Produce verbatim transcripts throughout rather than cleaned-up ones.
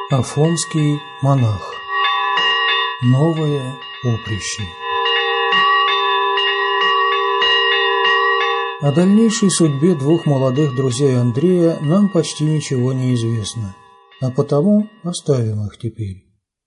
Афонский монах. Новое поприще. О дальнейшей судьбе двух молодых друзей Андрея нам почти ничего не известно, а потому оставим их теперь.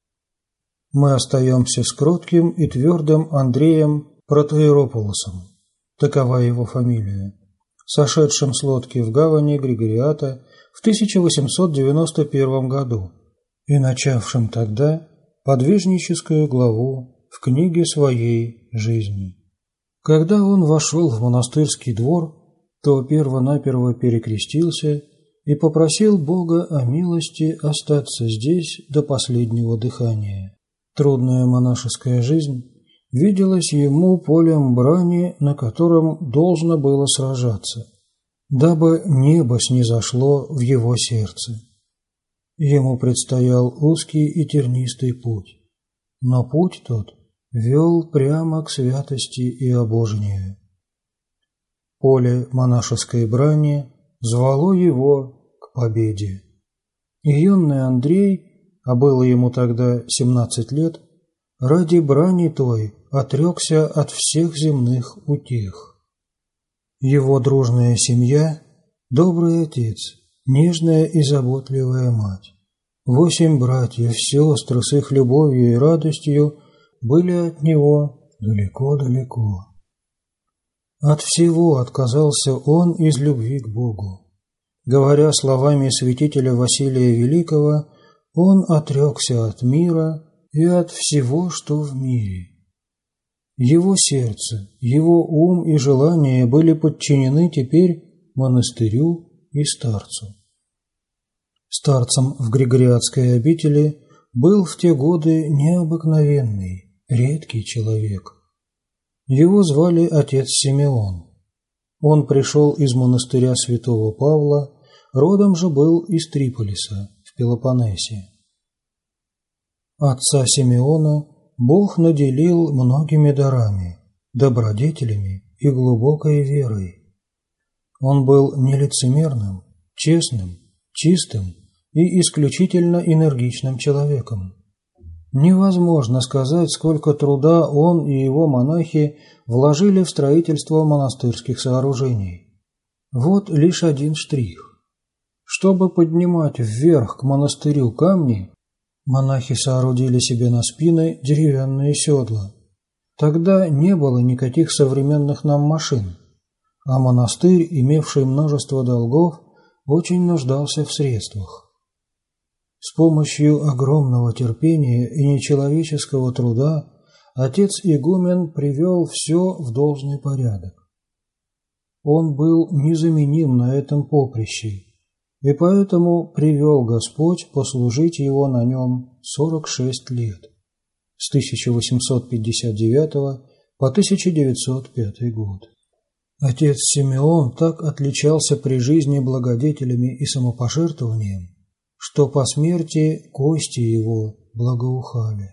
Мы остаемся с кротким и твердым Андреем Протоирополосом, такова его фамилия, сошедшим с лодки в гавани Григориата в тысяча восемьсот девяносто первом году и начавшим тогда подвижническую главу в книге своей жизни. Когда он вошел в монастырский двор, то перво-наперво перекрестился и попросил Бога о милости остаться здесь до последнего дыхания. Трудная монашеская жизнь виделась ему полем брани, на котором должно было сражаться, дабы небо снизошло в его сердце. Ему предстоял узкий и тернистый путь, но путь тот вел прямо к святости и обожению. Поле монашеской брани звало его к победе. И юный Андрей, а было ему тогда семнадцать лет, ради брани той отрекся от всех земных утех. Его дружная семья, добрый отец, нежная и заботливая мать, восемь братьев, сестры с их любовью и радостью были от него далеко-далеко. От всего отказался он из любви к Богу. Говоря словами святителя Василия Великого, он отрекся от мира и от всего, что в мире. Его сердце, его ум и желания были подчинены теперь монастырю и старцу. Старцем в Григориатской обители был в те годы необыкновенный, редкий человек. Его звали отец Симеон. Он пришел из монастыря святого Павла, родом же был из Триполиса в Пелопоннесе. Отца Симеона Бог наделил многими дарами, добродетелями и глубокой верой. Он был нелицемерным, честным, чистым и исключительно энергичным человеком. Невозможно сказать, сколько труда он и его монахи вложили в строительство монастырских сооружений. Вот лишь один штрих. Чтобы поднимать вверх к монастырю камни, монахи соорудили себе на спины деревянные седла. Тогда не было никаких современных нам машин, а монастырь, имевший множество долгов, очень нуждался в средствах. С помощью огромного терпения и нечеловеческого труда отец-игумен привел все в должный порядок. Он был незаменим на этом поприще, и поэтому привел Господь послужить его на нем сорок шесть лет, с тысяча восемьсот пятьдесят девятого по тысяча девятьсот пятый год. Отец Симеон так отличался при жизни благодетелями и самопожертвованием, что по смерти кости его благоухали.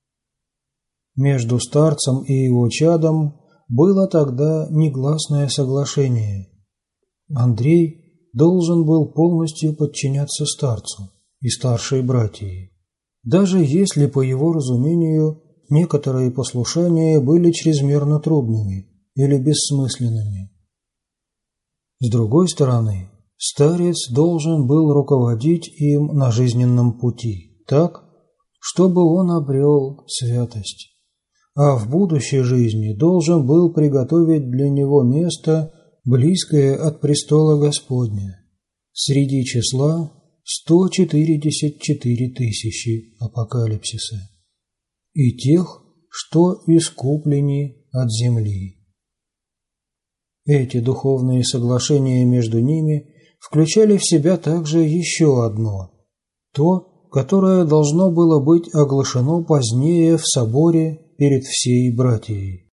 Между старцем и его чадом было тогда негласное соглашение. Андрей должен был полностью подчиняться старцу и старшей братьи, даже если, по его разумению, некоторые послушания были чрезмерно трудными или бессмысленными. С другой стороны, старец должен был руководить им на жизненном пути так, чтобы он обрел святость, а в будущей жизни должен был приготовить для него место, близкое от престола Господня, среди числа сто четыредесят четыре тысячи апокалипсиса и тех, что искуплены от земли. Эти духовные соглашения между ними включали в себя также еще одно, то, которое должно было быть оглашено позднее в соборе перед всей братией.